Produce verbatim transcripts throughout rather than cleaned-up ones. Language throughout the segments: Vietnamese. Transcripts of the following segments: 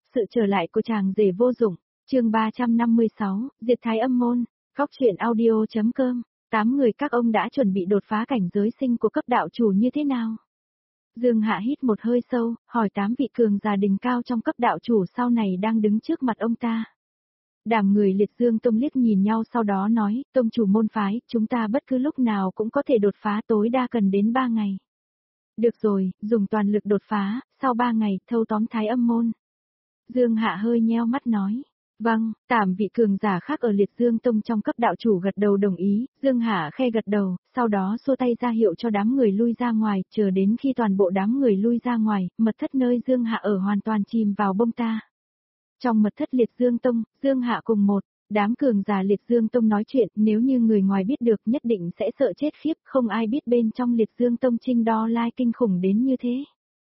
Sự trở lại của chàng rể vô dụng, chương ba trăm năm mươi sáu, Diệt Thái Âm Môn, Góc truyện audio.com, tám người các ông đã chuẩn bị đột phá cảnh giới sinh của cấp đạo chủ như thế nào? Dương Hạ hít một hơi sâu, hỏi tám vị cường giả đỉnh cao trong cấp đạo chủ sau này đang đứng trước mặt ông ta. Đám người Liệt Dương Tông liếc nhìn nhau sau đó nói, Tông chủ môn phái, chúng ta bất cứ lúc nào cũng có thể đột phá, tối đa cần đến ba ngày. Được rồi, dùng toàn lực đột phá, sau ba ngày, thâu tóm Thái Âm Môn. Dương Hạ hơi nheo mắt nói. Vâng, tám vị cường giả khác ở Liệt Dương Tông trong cấp đạo chủ gật đầu đồng ý, Dương Hạ khe gật đầu, sau đó xua tay ra hiệu cho đám người lui ra ngoài, chờ đến khi toàn bộ đám người lui ra ngoài, mật thất nơi Dương Hạ ở hoàn toàn chìm vào bông ta. Trong mật thất Liệt Dương Tông, Dương Hạ cùng một đám cường giả Liệt Dương Tông nói chuyện, nếu như người ngoài biết được nhất định sẽ sợ chết khiếp, không ai biết bên trong Liệt Dương Tông Trinh Đo Lai kinh khủng đến như thế.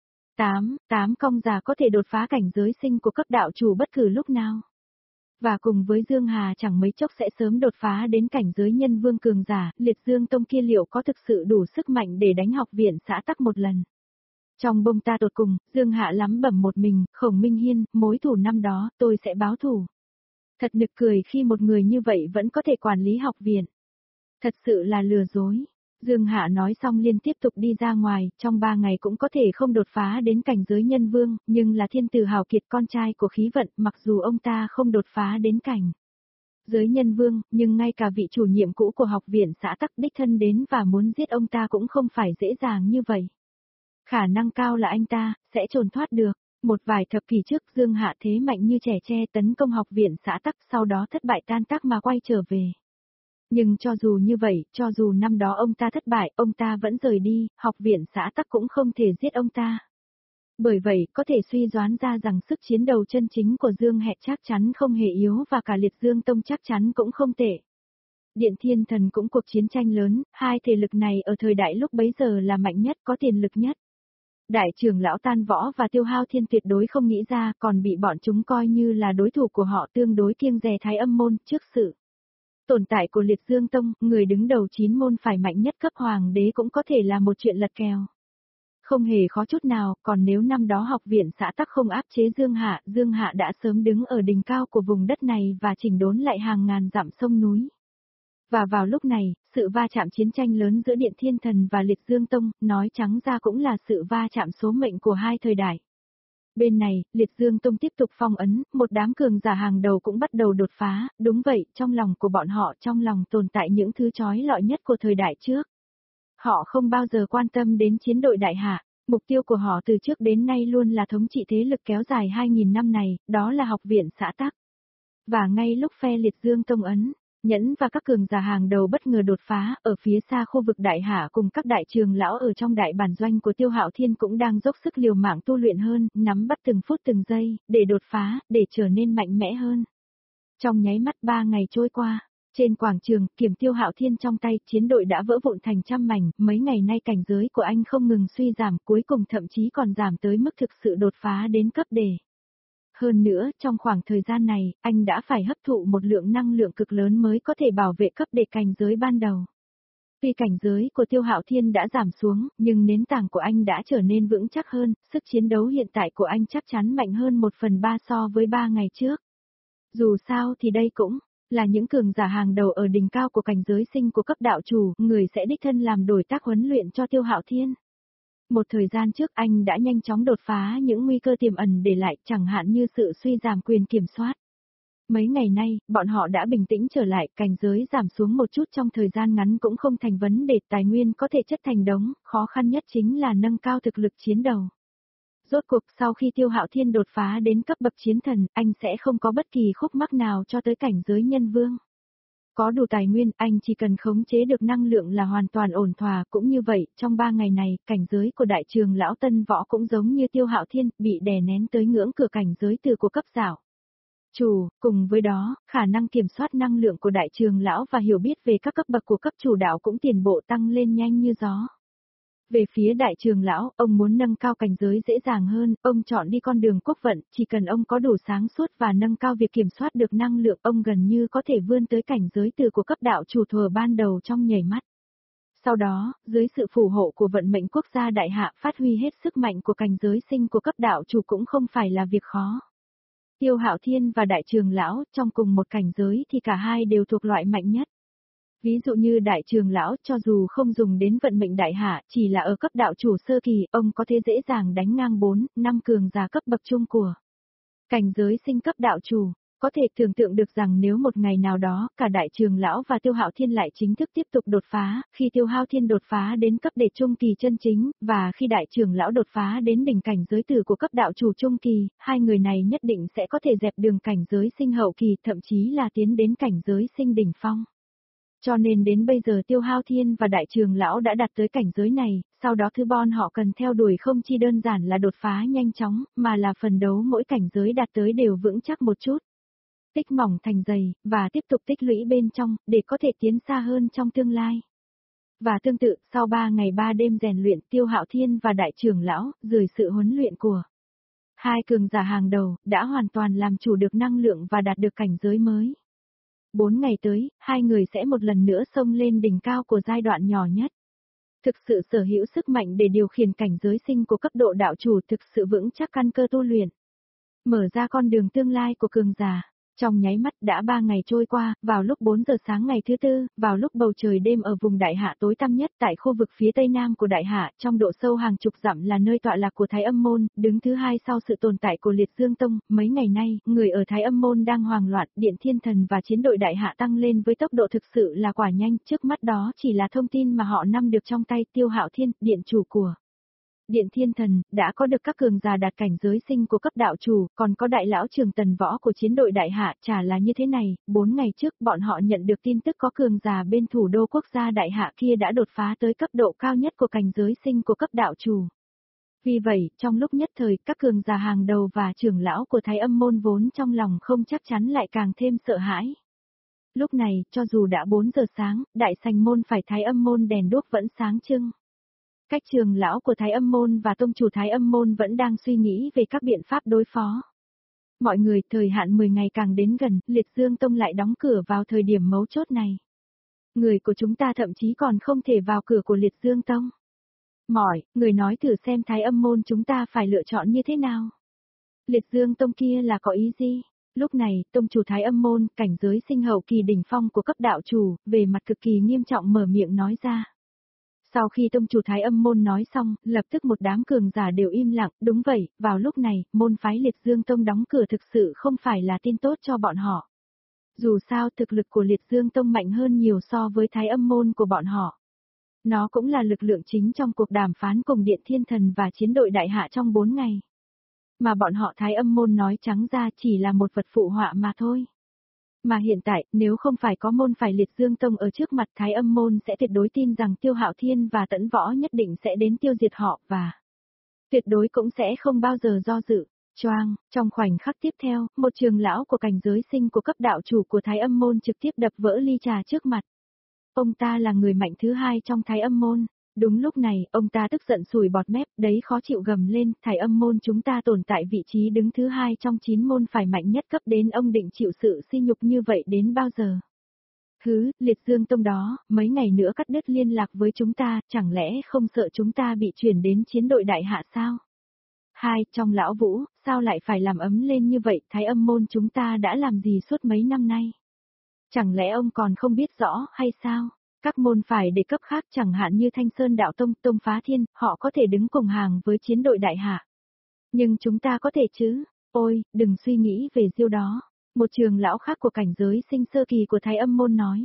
Tám, tám công giả có thể đột phá cảnh giới sinh của cấp đạo chủ bất cứ lúc nào. Và cùng với Dương Hà chẳng mấy chốc sẽ sớm đột phá đến cảnh giới nhân vương cường giả, Liệt Dương Tông kia liệu có thực sự đủ sức mạnh để đánh học viện xã tắc một lần. Trong bông ta tột cùng, Dương Hạ lắm bẩm một mình, Khổng Minh Hiên, mối thù năm đó, tôi sẽ báo thù. Thật nực cười khi một người như vậy vẫn có thể quản lý học viện. Thật sự là lừa dối. Dương Hạ nói xong liên tiếp tục đi ra ngoài, trong ba ngày cũng có thể không đột phá đến cảnh giới nhân vương, nhưng là thiên tử hào kiệt con trai của khí vận, mặc dù ông ta không đột phá đến cảnh giới nhân vương, nhưng ngay cả vị chủ nhiệm cũ của học viện xã tắc đích thân đến và muốn giết ông ta cũng không phải dễ dàng như vậy. Khả năng cao là anh ta sẽ trốn thoát được. Một vài thập kỷ trước Dương Hạ thế mạnh như trẻ tre tấn công học viện xã tắc, sau đó thất bại tan tác mà quay trở về. Nhưng cho dù như vậy, cho dù năm đó ông ta thất bại, ông ta vẫn rời đi, học viện xã tắc cũng không thể giết ông ta. Bởi vậy, có thể suy đoán ra rằng sức chiến đấu chân chính của Dương Hẹ chắc chắn không hề yếu và cả Liệt Dương Tông chắc chắn cũng không tệ. Điện Thiên Thần cũng cuộc chiến tranh lớn, hai thể lực này ở thời đại lúc bấy giờ là mạnh nhất, có tiền lực nhất. Đại trưởng lão Tan Võ và Tiêu Hao Thiên tuyệt đối không nghĩ ra, còn bị bọn chúng coi như là đối thủ của họ, tương đối kiêng dè Thái Âm Môn trước sự tồn tại của Liệt Dương Tông, người đứng đầu chín môn phải mạnh nhất cấp hoàng đế cũng có thể là một chuyện lật kèo. Không hề khó chút nào, còn nếu năm đó học viện xã tắc không áp chế Dương Hạ, Dương Hạ đã sớm đứng ở đỉnh cao của vùng đất này và chỉnh đốn lại hàng ngàn dặm sông núi. Và vào lúc này, sự va chạm chiến tranh lớn giữa Điện Thiên Thần và Liệt Dương Tông, nói trắng ra cũng là sự va chạm số mệnh của hai thời đại. Bên này, Liệt Dương Tông tiếp tục phong ấn, một đám cường giả hàng đầu cũng bắt đầu đột phá, đúng vậy, trong lòng của bọn họ trong lòng tồn tại những thứ chói lọi nhất của thời đại trước. Họ không bao giờ quan tâm đến chiến đội đại hạ, mục tiêu của họ từ trước đến nay luôn là thống trị thế lực kéo dài hai nghìn năm này, đó là học viện xã tắc. Và ngay lúc phe Liệt Dương Tông ấn Nhẫn và các cường giả hàng đầu bất ngờ đột phá, ở phía xa khu vực đại hạ cùng các đại trường lão ở trong đại bản doanh của Tiêu Hạo Thiên cũng đang dốc sức liều mạng tu luyện hơn, nắm bắt từng phút từng giây, để đột phá, để trở nên mạnh mẽ hơn. Trong nháy mắt ba ngày trôi qua, trên quảng trường, kiếm Tiêu Hạo Thiên trong tay, chiến đội đã vỡ vụn thành trăm mảnh, mấy ngày nay cảnh giới của anh không ngừng suy giảm, cuối cùng thậm chí còn giảm tới mức thực sự đột phá đến cấp đề. Hơn nữa, trong khoảng thời gian này, anh đã phải hấp thụ một lượng năng lượng cực lớn mới có thể bảo vệ cấp đề cảnh giới ban đầu. Tuy cảnh giới của Tiêu Hạo Thiên đã giảm xuống, nhưng nền tảng của anh đã trở nên vững chắc hơn, sức chiến đấu hiện tại của anh chắc chắn mạnh hơn một phần ba so với ba ngày trước. Dù sao thì đây cũng là những cường giả hàng đầu ở đỉnh cao của cảnh giới sinh của cấp đạo chủ, người sẽ đích thân làm đổi tác huấn luyện cho Tiêu Hạo Thiên. Một thời gian trước anh đã nhanh chóng đột phá những nguy cơ tiềm ẩn để lại, chẳng hạn như sự suy giảm quyền kiểm soát. Mấy ngày nay, bọn họ đã bình tĩnh trở lại, cảnh giới giảm xuống một chút trong thời gian ngắn cũng không thành vấn đề, tài nguyên có thể chất thành đống, khó khăn nhất chính là nâng cao thực lực chiến đấu. Rốt cuộc sau khi Tiêu Hạo Thiên đột phá đến cấp bậc chiến thần, anh sẽ không có bất kỳ khúc mắc nào cho tới cảnh giới nhân vương. Có đủ tài nguyên, anh chỉ cần khống chế được năng lượng là hoàn toàn ổn thỏa, cũng như vậy, trong ba ngày này, cảnh giới của đại trường lão Tân Võ cũng giống như Tiêu Hạo Thiên, bị đè nén tới ngưỡng cửa cảnh giới từ của cấp giảo chủ, cùng với đó, khả năng kiểm soát năng lượng của đại trường lão và hiểu biết về các cấp bậc của cấp chủ đạo cũng tiền bộ tăng lên nhanh như gió. Về phía đại trường lão, ông muốn nâng cao cảnh giới dễ dàng hơn, ông chọn đi con đường quốc vận, chỉ cần ông có đủ sáng suốt và nâng cao việc kiểm soát được năng lượng, ông gần như có thể vươn tới cảnh giới từ của cấp đạo chủ thuở ban đầu trong nhảy mắt. Sau đó, dưới sự phù hộ của vận mệnh quốc gia đại hạ, phát huy hết sức mạnh của cảnh giới sinh của cấp đạo chủ cũng không phải là việc khó. Tiêu Hạo Thiên và Đại Trường Lão, trong cùng một cảnh giới thì cả hai đều thuộc loại mạnh nhất. Ví dụ như Đại Trường Lão, cho dù không dùng đến vận mệnh đại hạ, chỉ là ở cấp đạo chủ sơ kỳ, ông có thể dễ dàng đánh ngang bốn, năm cường giả cấp bậc trung của cảnh giới sinh cấp đạo chủ. Có thể tưởng tượng được rằng nếu một ngày nào đó, cả Đại Trường Lão và Tiêu Hạo Thiên lại chính thức tiếp tục đột phá, khi Tiêu Hạo Thiên đột phá đến cấp đệ trung kỳ chân chính, và khi Đại Trường Lão đột phá đến đỉnh cảnh giới tử của cấp đạo chủ trung kỳ, hai người này nhất định sẽ có thể dẹp đường cảnh giới sinh hậu kỳ, thậm chí là tiến đến cảnh giới sinh đỉnh phong. Cho nên đến bây giờ Tiêu Hạo Thiên và Đại Trường Lão đã đạt tới cảnh giới này, sau đó thứ bon họ cần theo đuổi không chỉ đơn giản là đột phá nhanh chóng, mà là phần đấu mỗi cảnh giới đạt tới đều vững chắc một chút. Tích mỏng thành dày, và tiếp tục tích lũy bên trong, để có thể tiến xa hơn trong tương lai. Và tương tự, sau ba ngày ba đêm rèn luyện, Tiêu Hạo Thiên và Đại Trường Lão, dưới sự huấn luyện của hai cường giả hàng đầu, đã hoàn toàn làm chủ được năng lượng và đạt được cảnh giới mới. Bốn ngày tới, hai người sẽ một lần nữa xông lên đỉnh cao của giai đoạn nhỏ nhất. Thực sự sở hữu sức mạnh để điều khiển cảnh giới sinh của cấp độ đạo chủ, thực sự vững chắc căn cơ tu luyện. Mở ra con đường tương lai của cường giả. Trong nháy mắt đã ba ngày trôi qua, vào lúc bốn giờ sáng ngày thứ tư, vào lúc bầu trời đêm ở vùng Đại Hạ tối tăm nhất tại khu vực phía tây nam của Đại Hạ, trong độ sâu hàng chục dặm là nơi tọa lạc của Thái Âm Môn, đứng thứ hai sau sự tồn tại của Liệt Dương Tông. Mấy ngày nay, người ở Thái Âm Môn đang hoang loạn, Điện Thiên Thần và chiến đội Đại Hạ tăng lên với tốc độ thực sự là quả nhanh, trước mắt đó chỉ là thông tin mà họ nắm được trong tay. Tiêu Hạo Thiên, điện chủ của Điện Thiên Thần, đã có được các cường giả đạt cảnh giới sinh của cấp đạo chủ, còn có đại lão Trường Tần Võ của chiến đội Đại Hạ, chả là như thế này, bốn ngày trước bọn họ nhận được tin tức có cường giả bên thủ đô quốc gia Đại Hạ kia đã đột phá tới cấp độ cao nhất của cảnh giới sinh của cấp đạo chủ. Vì vậy, trong lúc nhất thời, các cường giả hàng đầu và trưởng lão của Thái Âm Môn vốn trong lòng không chắc chắn lại càng thêm sợ hãi. Lúc này, cho dù đã bốn giờ sáng, đại sảnh môn phải Thái Âm Môn đèn đuốc vẫn sáng trưng. Các trường lão của Thái Âm Môn và tông chủ Thái Âm Môn vẫn đang suy nghĩ về các biện pháp đối phó. Mọi người, thời hạn mười ngày càng đến gần, Liệt Dương Tông lại đóng cửa vào thời điểm mấu chốt này. Người của chúng ta thậm chí còn không thể vào cửa của Liệt Dương Tông. Mỏi, người nói thử xem Thái Âm Môn chúng ta phải lựa chọn như thế nào. Liệt Dương Tông kia là có ý gì? Lúc này, tông chủ Thái Âm Môn, cảnh giới sinh hậu kỳ đỉnh phong của cấp đạo chủ, về mặt cực kỳ nghiêm trọng mở miệng nói ra. Sau khi tông chủ Thái Âm Môn nói xong, lập tức một đám cường giả đều im lặng, đúng vậy, vào lúc này, môn phái Liệt Dương Tông đóng cửa thực sự không phải là tin tốt cho bọn họ. Dù sao thực lực của Liệt Dương Tông mạnh hơn nhiều so với Thái Âm Môn của bọn họ. Nó cũng là lực lượng chính trong cuộc đàm phán cùng Điện Thiên Thần và chiến đội Đại Hạ trong bốn ngày. Mà bọn họ Thái Âm Môn nói trắng ra chỉ là một vật phụ họa mà thôi. Mà hiện tại, nếu không phải có môn phải Liệt Dương Tông ở trước mặt, Thái Âm Môn sẽ tuyệt đối tin rằng Tiêu Hạo Thiên và Tẫn Võ nhất định sẽ đến tiêu diệt họ, và tuyệt đối cũng sẽ không bao giờ do dự. Choang, trong khoảnh khắc tiếp theo, một trường lão của cảnh giới sinh của cấp đạo chủ của Thái Âm Môn trực tiếp đập vỡ ly trà trước mặt. Ông ta là người mạnh thứ hai trong Thái Âm Môn. Đúng lúc này, ông ta tức giận sùi bọt mép, đấy khó chịu gầm lên, Thái Âm Môn chúng ta tồn tại vị trí đứng thứ hai trong chín môn phải mạnh nhất cấp, đến ông định chịu sự sỉ nhục như vậy đến bao giờ? Hứ, Liệt Dương Tông đó, mấy ngày nữa cắt đứt liên lạc với chúng ta, chẳng lẽ không sợ chúng ta bị chuyển đến chiến đội Đại Hạ sao? Hai, trong lão Vũ, sao lại phải làm ấm lên như vậy, Thái Âm Môn chúng ta đã làm gì suốt mấy năm nay? Chẳng lẽ ông còn không biết rõ hay sao? Các môn phải để cấp khác chẳng hạn như Thanh Sơn Đạo Tông, Tông Phá Thiên, họ có thể đứng cùng hàng với chiến đội Đại Hạ. Nhưng chúng ta có thể chứ? Ôi, đừng suy nghĩ về diêu đó. Một trường lão khác của cảnh giới sinh sơ kỳ của Thái Âm Môn nói.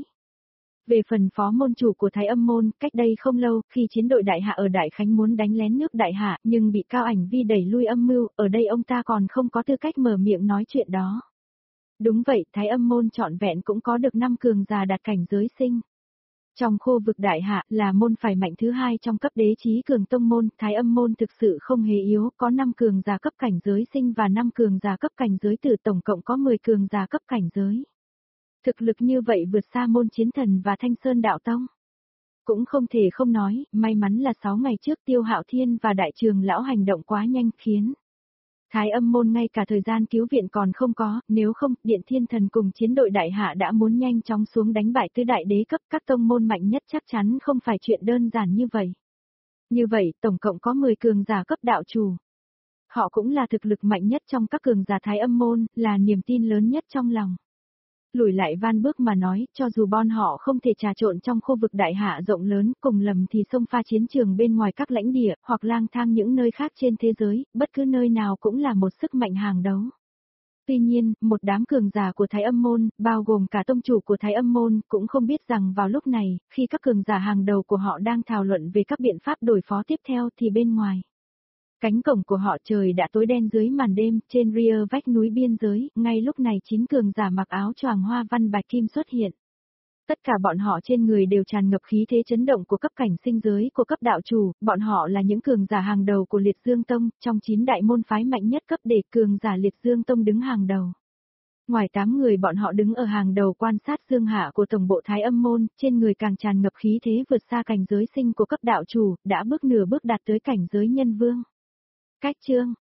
Về phần phó môn chủ của Thái Âm Môn, cách đây không lâu, khi chiến đội Đại Hạ ở Đại Khánh muốn đánh lén nước Đại Hạ, nhưng bị Cao Ảnh Vi đẩy lui âm mưu, ở đây ông ta còn không có tư cách mở miệng nói chuyện đó. Đúng vậy, Thái Âm Môn trọn vẹn cũng có được năm cường giả đạt cảnh giới sinh. Trong khu vực Đại Hạ, là môn phải mạnh thứ hai trong cấp đế chí cường tông môn, Thái Âm Môn thực sự không hề yếu, có năm cường giả cấp cảnh giới sinh và năm cường giả cấp cảnh giới tử, tổng cộng có mười cường giả cấp cảnh giới. Thực lực như vậy vượt xa môn Chiến Thần và Thanh Sơn Đạo Tông. Cũng không thể không nói, may mắn là sáu ngày trước Tiêu Hạo Thiên và Đại Trường Lão hành động quá nhanh khiến Thái Âm Môn ngay cả thời gian cứu viện còn không có, nếu không, Điện Thiên Thần cùng chiến đội Đại Hạ đã muốn nhanh chóng xuống đánh bại tứ đại đế cấp, các tông môn mạnh nhất chắc chắn không phải chuyện đơn giản như vậy. Như vậy, tổng cộng có mười cường giả cấp đạo chủ. Họ cũng là thực lực mạnh nhất trong các cường giả Thái Âm môn, là niềm tin lớn nhất trong lòng. Lùi lại van bước mà nói, cho dù bọn họ không thể trà trộn trong khu vực đại hạ rộng lớn, cùng lầm thì xông pha chiến trường bên ngoài các lãnh địa, hoặc lang thang những nơi khác trên thế giới, bất cứ nơi nào cũng là một sức mạnh hàng đấu. Tuy nhiên, một đám cường giả của Thái Âm môn, bao gồm cả tông chủ của Thái Âm môn, cũng không biết rằng vào lúc này, khi các cường giả hàng đầu của họ đang thảo luận về các biện pháp đối phó tiếp theo thì bên ngoài. Cánh cổng của họ trời đã tối đen dưới màn đêm, trên rìa vách núi biên giới, ngay lúc này chín cường giả mặc áo choàng hoa văn bạch kim xuất hiện. Tất cả bọn họ trên người đều tràn ngập khí thế chấn động của cấp cảnh sinh giới của cấp đạo chủ, bọn họ là những cường giả hàng đầu của Liệt Dương Tông, trong chín đại môn phái mạnh nhất cấp để cường giả Liệt Dương Tông đứng hàng đầu. Ngoài tám người bọn họ đứng ở hàng đầu quan sát dương hạ của tổng bộ Thái Âm môn, trên người càng tràn ngập khí thế vượt xa cảnh giới sinh của cấp đạo chủ, đã bước nửa bước đạt tới cảnh giới nhân vương. Cách chương